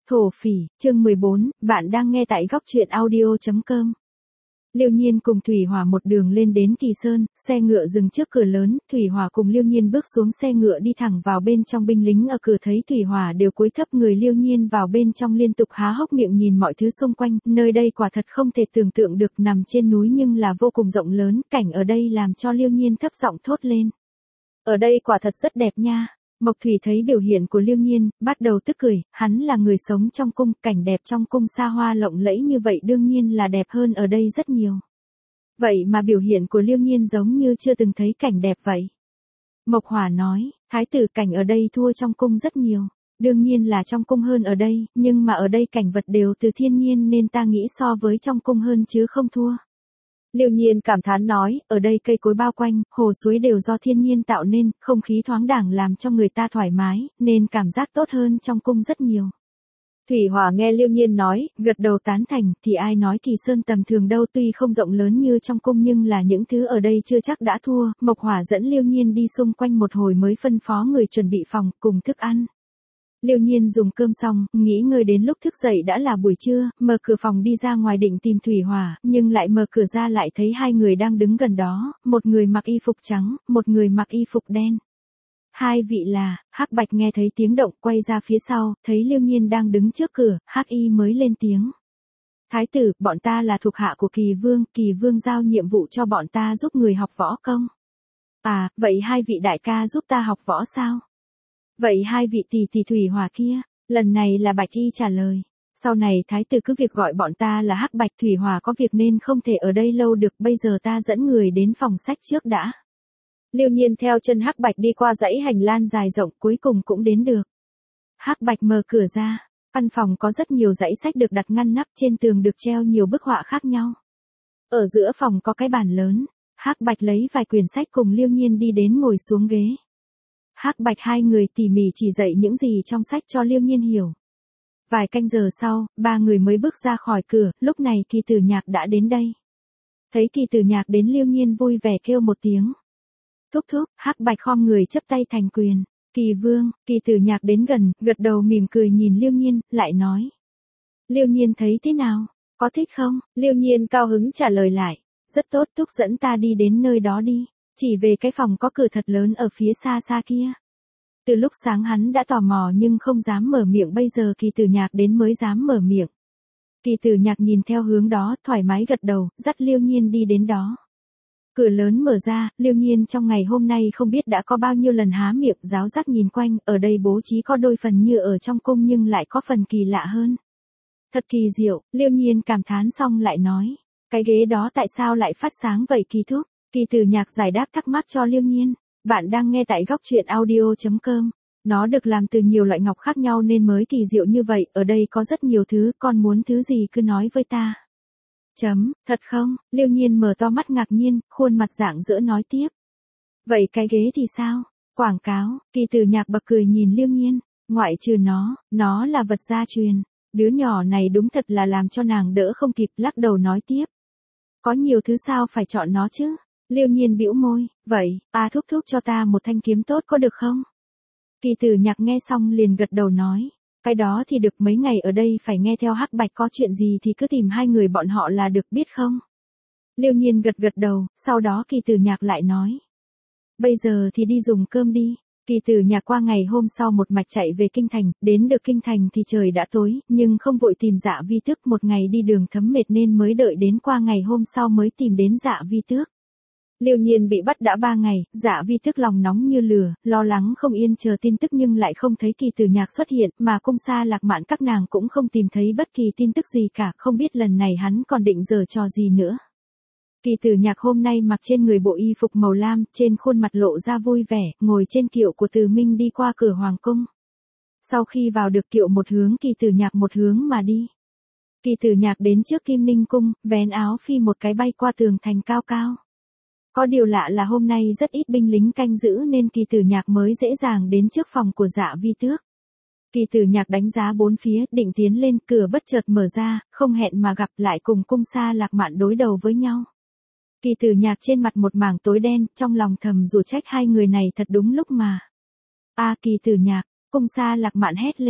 Thổ phỉ, chương 14, bạn đang nghe tại góc truyện audio.com. Liêu Nhiên cùng Thủy Hỏa một đường lên đến Kỳ Sơn, xe ngựa dừng trước cửa lớn, Thủy Hỏa cùng Liêu Nhiên bước xuống xe ngựa đi thẳng vào bên trong. Binh lính ở cửa thấy Thủy Hỏa đều cúi thấp người, Liêu Nhiên vào bên trong liên tục há hốc miệng nhìn mọi thứ xung quanh, nơi đây quả thật không thể tưởng tượng được, nằm trên núi nhưng là vô cùng rộng lớn, cảnh ở đây làm cho Liêu Nhiên thấp giọng thốt lên. Ở đây quả thật rất đẹp nha. Mộc Thủy thấy biểu hiện của Liêu Nhiên, bắt đầu tức cười, hắn là người sống trong cung, cảnh đẹp trong cung xa hoa lộng lẫy như vậy đương nhiên là đẹp hơn ở đây rất nhiều. Vậy mà biểu hiện của Liêu Nhiên giống như chưa từng thấy cảnh đẹp vậy. Mộc Hỏa nói, thái tử cảnh ở đây thua trong cung rất nhiều. Đương nhiên là trong cung hơn ở đây, nhưng mà ở đây cảnh vật đều từ thiên nhiên nên ta nghĩ so với trong cung hơn chứ không thua. Liêu Nhiên cảm thán nói, ở đây cây cối bao quanh, hồ suối đều do thiên nhiên tạo nên, không khí thoáng đãng làm cho người ta thoải mái, nên cảm giác tốt hơn trong cung rất nhiều. Thủy Hỏa nghe Liêu Nhiên nói, gật đầu tán thành, thì ai nói Kỳ Sơn tầm thường đâu, tuy không rộng lớn như trong cung nhưng là những thứ ở đây chưa chắc đã thua. Mộc Hỏa dẫn Liêu Nhiên đi xung quanh một hồi mới phân phó người chuẩn bị phòng cùng thức ăn. Liêu Nhiên dùng cơm xong, nghĩ ngơi đến lúc thức dậy đã là buổi trưa, mở cửa phòng đi ra ngoài định tìm Thủy Hỏa, nhưng lại mở cửa ra lại thấy hai người đang đứng gần đó, một người mặc y phục trắng, một người mặc y phục đen. Hai vị là, Hắc Bạch nghe thấy tiếng động quay ra phía sau, thấy Liêu Nhiên đang đứng trước cửa, Hắc Y mới lên tiếng. Thái tử, bọn ta là thuộc hạ của Kỳ Vương giao nhiệm vụ cho bọn ta giúp người học võ công. À, vậy hai vị đại ca giúp ta học võ sao? Vậy hai vị tỷ Thủy Hỏa kia, lần này là Bạch Y trả lời. Sau này thái tử cứ việc gọi bọn ta là Hắc Bạch. Thủy Hỏa có việc nên không thể ở đây lâu được, bây giờ ta dẫn người đến phòng sách trước đã. Liêu Nhiên theo chân Hắc Bạch đi qua dãy hành lang dài rộng, cuối cùng cũng đến được. Hắc Bạch mở cửa ra, căn phòng có rất nhiều dãy sách được đặt ngăn nắp, trên tường được treo nhiều bức họa khác nhau. Ở giữa phòng có cái bàn lớn, Hắc Bạch lấy vài quyển sách cùng Liêu Nhiên đi đến ngồi xuống ghế. Hắc Bạch hai người tỉ mỉ chỉ dạy những gì trong sách cho Liêu Nhiên hiểu. Vài canh giờ sau, ba người mới bước ra khỏi cửa, lúc này Kỳ Tử Nhạc đã đến đây. Thấy Kỳ Tử Nhạc đến, Liêu Nhiên vui vẻ kêu một tiếng. Thúc thúc. Hắc Bạch khom người chấp tay thành quyền. Kỳ Vương. Kỳ Tử Nhạc đến gần, gật đầu mỉm cười nhìn Liêu Nhiên, lại nói. Liêu Nhiên thấy thế nào? Có thích không? Liêu Nhiên cao hứng trả lời lại. Rất tốt, thúc dẫn ta đi đến nơi đó đi. Chỉ về cái phòng có cửa thật lớn ở phía xa xa kia. Từ lúc sáng hắn đã tò mò nhưng không dám mở miệng, bây giờ Kỳ Tử Nhạc đến mới dám mở miệng. Kỳ Tử Nhạc nhìn theo hướng đó, thoải mái gật đầu, dắt Liêu Nhiên đi đến đó. Cửa lớn mở ra, Liêu Nhiên trong ngày hôm nay không biết đã có bao nhiêu lần há miệng, giáo giác nhìn quanh, ở đây bố trí có đôi phần như ở trong cung nhưng lại có phần kỳ lạ hơn. Thật kỳ diệu, Liêu Nhiên cảm thán xong lại nói. Cái ghế đó tại sao lại phát sáng vậy Kỳ thúc? Kỳ Tử Nhạc giải đáp thắc mắc cho Liêu Nhiên. Bạn đang nghe tại góc truyện audio.com. Nó được làm từ nhiều loại ngọc khác nhau nên mới kỳ diệu như vậy, ở đây có rất nhiều thứ, con muốn thứ gì cứ nói với ta. Thật không? Liêu Nhiên mở to mắt ngạc nhiên, khuôn mặt rạng rỡ nói tiếp. Vậy cái ghế thì sao? Quảng cáo. Kỳ Tử Nhạc bật cười nhìn Liêu Nhiên. Ngoại trừ nó là vật gia truyền. Đứa nhỏ này đúng thật là làm cho nàng đỡ không kịp, lắc đầu nói tiếp. Có nhiều thứ sao phải chọn nó chứ? Liêu Nhiên bĩu môi, vậy, thúc thúc cho ta một thanh kiếm tốt có được không? Kỳ Tử Nhạc nghe xong liền gật đầu nói. Cái đó thì được, mấy ngày ở đây phải nghe theo Hắc Bạch, có chuyện gì thì cứ tìm hai người bọn họ là được, biết không? Liêu Nhiên gật đầu, sau đó Kỳ Tử Nhạc lại nói. Bây giờ thì đi dùng cơm đi. Kỳ Tử Nhạc qua ngày hôm sau một mạch chạy về Kinh Thành, đến được Kinh Thành thì trời đã tối, nhưng không vội tìm Dạ Vi Tước, một ngày đi đường thấm mệt nên mới đợi đến qua ngày hôm sau mới tìm đến Dạ Vi Tước. Liêu Nhiên bị bắt đã 3 ngày, Dạ Vi Tước lòng nóng như lửa, lo lắng không yên chờ tin tức nhưng lại không thấy Kỳ Tử Nhạc xuất hiện, mà cung Sa Lạc Mạn các nàng cũng không tìm thấy bất kỳ tin tức gì cả, không biết lần này hắn còn định giở trò gì nữa. Kỳ Tử Nhạc hôm nay mặc trên người bộ y phục màu lam, trên khuôn mặt lộ ra vui vẻ, ngồi trên kiệu của Từ Minh đi qua cửa hoàng cung. Sau khi vào được kiệu một hướng, Kỳ Tử Nhạc một hướng mà đi. Kỳ Tử Nhạc đến trước Kim Ninh cung, vén áo phi một cái bay qua tường thành cao cao. Có điều lạ là hôm nay rất ít binh lính canh giữ nên Kỳ Tử Nhạc mới dễ dàng đến trước phòng của Dạ Vi Tước. Kỳ Tử Nhạc đánh giá bốn phía, định tiến lên, cửa bất chợt mở ra, không hẹn mà gặp lại cùng cung Sa Lạc Mạn đối đầu với nhau. Kỳ Tử Nhạc trên mặt một mảng tối đen, trong lòng thầm rủa trách hai người này thật đúng lúc mà. Kỳ Tử Nhạc, cung Sa Lạc Mạn hét lên.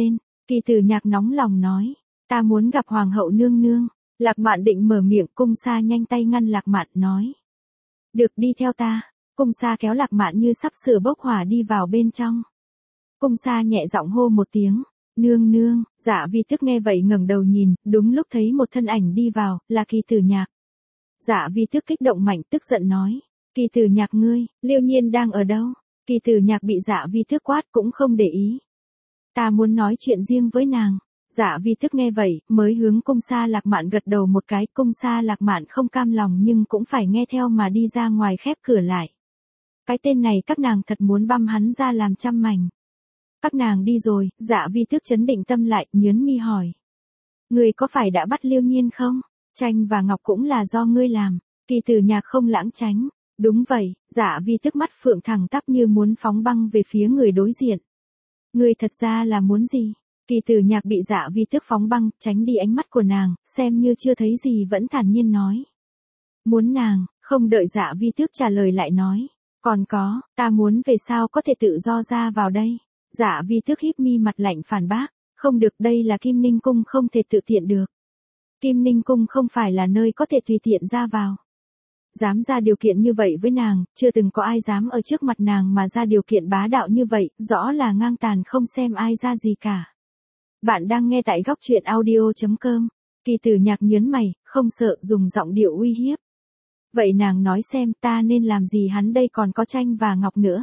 Kỳ Tử Nhạc nóng lòng nói, ta muốn gặp Hoàng hậu nương nương. Lạc Mạn định mở miệng, Cung Sa nhanh tay ngăn Lạc Mạn nói. Được, đi theo ta. Cung Sa kéo Lạc Mạn như sắp sửa bốc hỏa đi vào bên trong. Cung Sa nhẹ giọng hô một tiếng, nương nương. Dạ Vi Tước nghe vậy ngẩng đầu nhìn, đúng lúc thấy một thân ảnh đi vào, là Kỳ Tử Nhạc. Dạ Vi Tước kích động mạnh, tức giận nói, Kỳ Tử Nhạc ngươi, Liêu Nhiên đang ở đâu? Kỳ Tử Nhạc bị Dạ Vi Tước quát cũng không để ý. Ta muốn nói chuyện riêng với nàng. Dạ Vi Tước nghe vậy, mới hướng Cung Sa Lạc Mạn gật đầu một cái. Cung Sa Lạc Mạn không cam lòng nhưng cũng phải nghe theo mà đi ra ngoài khép cửa lại. Cái tên này các nàng thật muốn băm hắn ra làm trăm mảnh. Các nàng đi rồi, Dạ Vi Tước trấn định tâm lại, nhớn mi hỏi. Ngươi có phải đã bắt Liêu Nhiên không? Tranh và ngọc cũng là do ngươi làm. Kỳ Tử Nhạc không lãng tránh. Đúng vậy. Dạ Vi Tước mắt phượng thẳng tắp như muốn phóng băng về phía người đối diện. Ngươi thật ra là muốn gì? Kỳ Tử Nhạc bị Dạ Vi Tước phóng băng, tránh đi ánh mắt của nàng, xem như chưa thấy gì vẫn thản nhiên nói. Muốn nàng. Không đợi Dạ Vi Tước trả lời lại nói. Còn có, ta muốn về sao có thể tự do ra vào đây? Dạ Vi Tước híp mi mặt lạnh phản bác. Không được, đây là Kim Ninh Cung, không thể tự tiện được. Kim Ninh Cung không phải là nơi có thể tùy tiện ra vào. Dám ra điều kiện như vậy với nàng, chưa từng có ai dám ở trước mặt nàng mà ra điều kiện bá đạo như vậy, rõ là ngang tàn không xem ai ra gì cả. Bạn đang nghe tại góc truyện audio.com. Kỳ Tử Nhạc nhớn mày, không sợ, dùng giọng điệu uy hiếp. Vậy nàng nói xem ta nên làm gì hắn đây, còn có tranh và ngọc nữa.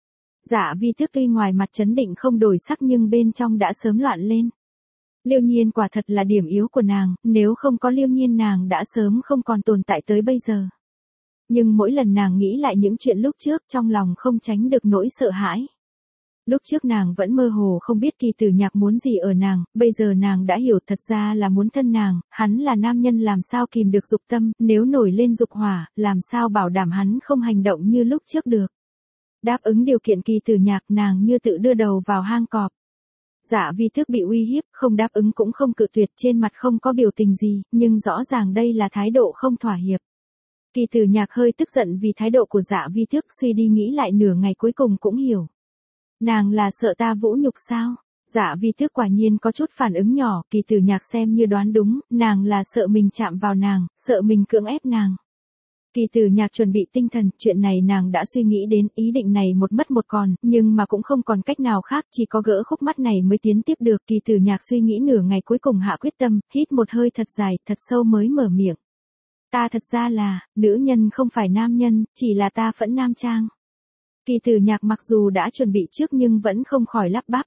Dạ Vi Tước tuy ngoài mặt trấn định không đổi sắc nhưng bên trong đã sớm loạn lên. Liêu Nhiên quả thật là điểm yếu của nàng, nếu không có Liêu Nhiên nàng đã sớm không còn tồn tại tới bây giờ. Nhưng mỗi lần nàng nghĩ lại những chuyện lúc trước, trong lòng không tránh được nỗi sợ hãi. Lúc trước nàng vẫn mơ hồ không biết Kỳ Tử Nhạc muốn gì ở nàng, bây giờ nàng đã hiểu thật ra là muốn thân nàng, hắn là nam nhân làm sao kìm được dục tâm, nếu nổi lên dục hỏa, làm sao bảo đảm hắn không hành động như lúc trước được. Đáp ứng điều kiện Kỳ Tử Nhạc, nàng như tự đưa đầu vào hang cọp. Dạ Vi Tước bị uy hiếp, không đáp ứng cũng không cự tuyệt, trên mặt không có biểu tình gì, nhưng rõ ràng đây là thái độ không thỏa hiệp. Kỳ Tử Nhạc hơi tức giận vì thái độ của Dạ Vi Tước, suy đi nghĩ lại nửa ngày cuối cùng cũng hiểu. Nàng là sợ ta vũ nhục sao? Dạ Vi Tước quả nhiên có chút phản ứng nhỏ, Kỳ Tử Nhạc xem như đoán đúng, nàng là sợ mình chạm vào nàng, sợ mình cưỡng ép nàng. Kỳ Tử Nhạc chuẩn bị tinh thần, chuyện này nàng đã suy nghĩ đến, ý định này một mất một còn, nhưng mà cũng không còn cách nào khác, chỉ có gỡ khúc mắc này mới tiến tiếp được. Kỳ Tử Nhạc suy nghĩ nửa ngày cuối cùng hạ quyết tâm, hít một hơi thật dài, thật sâu mới mở miệng. Ta thật ra là, nữ nhân không phải nam nhân, chỉ là ta phẫn nam trang. Kỳ Tử Nhạc mặc dù đã chuẩn bị trước nhưng vẫn không khỏi lắp bắp.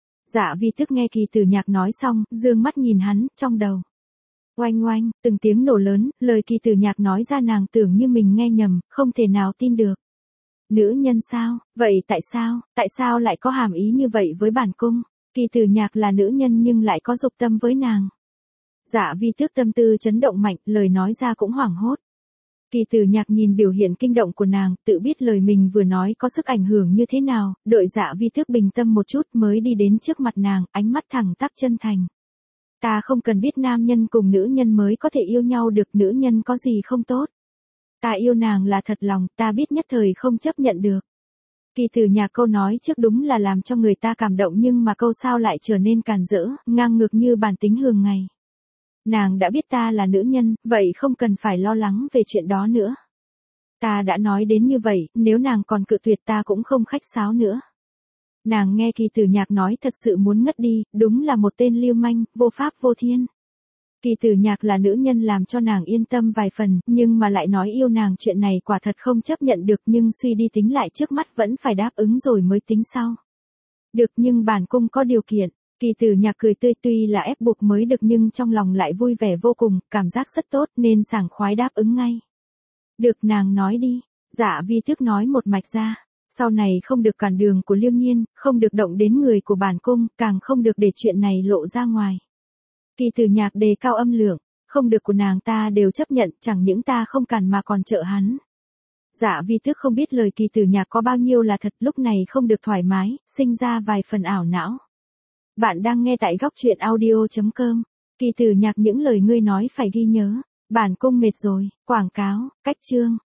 Dạ Vi Tước nghe Kỳ Tử Nhạc nói xong, dương mắt nhìn hắn, trong đầu. Oanh oanh, từng tiếng nổ lớn, lời Kỳ Tử Nhạc nói ra nàng tưởng như mình nghe nhầm, không thể nào tin được. Nữ nhân sao? Vậy tại sao lại có hàm ý như vậy với bản cung? Kỳ Tử Nhạc là nữ nhân nhưng lại có dục tâm với nàng. Dạ Vi Tước tâm tư chấn động mạnh, lời nói ra cũng hoảng hốt. Kỳ Tử Nhạc nhìn biểu hiện kinh động của nàng, tự biết lời mình vừa nói có sức ảnh hưởng như thế nào, đợi Dạ Vi Tước bình tâm một chút mới đi đến trước mặt nàng, ánh mắt thẳng tắp chân thành. Ta không cần biết nam nhân cùng nữ nhân mới có thể yêu nhau được, nữ nhân có gì không tốt. Ta yêu nàng là thật lòng, ta biết nhất thời không chấp nhận được. Kỳ Tử Nhạc câu nói trước đúng là làm cho người ta cảm động nhưng mà câu sau lại trở nên càn rỡ, ngang ngược như bản tính thường ngày. Nàng đã biết ta là nữ nhân, vậy không cần phải lo lắng về chuyện đó nữa. Ta đã nói đến như vậy, nếu nàng còn cự tuyệt ta cũng không khách sáo nữa. Nàng nghe Kỳ Tử Nhạc nói thật sự muốn ngất đi, đúng là một tên lưu manh, vô pháp vô thiên. Kỳ Tử Nhạc là nữ nhân làm cho nàng yên tâm vài phần, nhưng mà lại nói yêu nàng, chuyện này quả thật không chấp nhận được, nhưng suy đi tính lại trước mắt vẫn phải đáp ứng rồi mới tính sau. Được, nhưng bản cung có điều kiện. Kỳ Tử Nhạc cười tươi, tuy là ép buộc mới được nhưng trong lòng lại vui vẻ vô cùng, cảm giác rất tốt nên sảng khoái đáp ứng ngay. Được, nàng nói đi. Dạ Vi Tước nói một mạch ra. Sau này không được cản đường của Liêu Nhiên, không được động đến người của bản cung, càng không được để chuyện này lộ ra ngoài. Kỳ Tử Nhạc đề cao âm lượng, không được của nàng ta đều chấp nhận, chẳng những ta không cản mà còn trợ hắn. Dạ Vi Tước không biết lời Kỳ Tử Nhạc có bao nhiêu là thật, lúc này không được thoải mái, sinh ra vài phần ảo não. Bạn đang nghe tại góc truyện audio.com. Kỳ Tử Nhạc, những lời ngươi nói phải ghi nhớ. Bản cung mệt rồi. Quảng cáo, cách chương.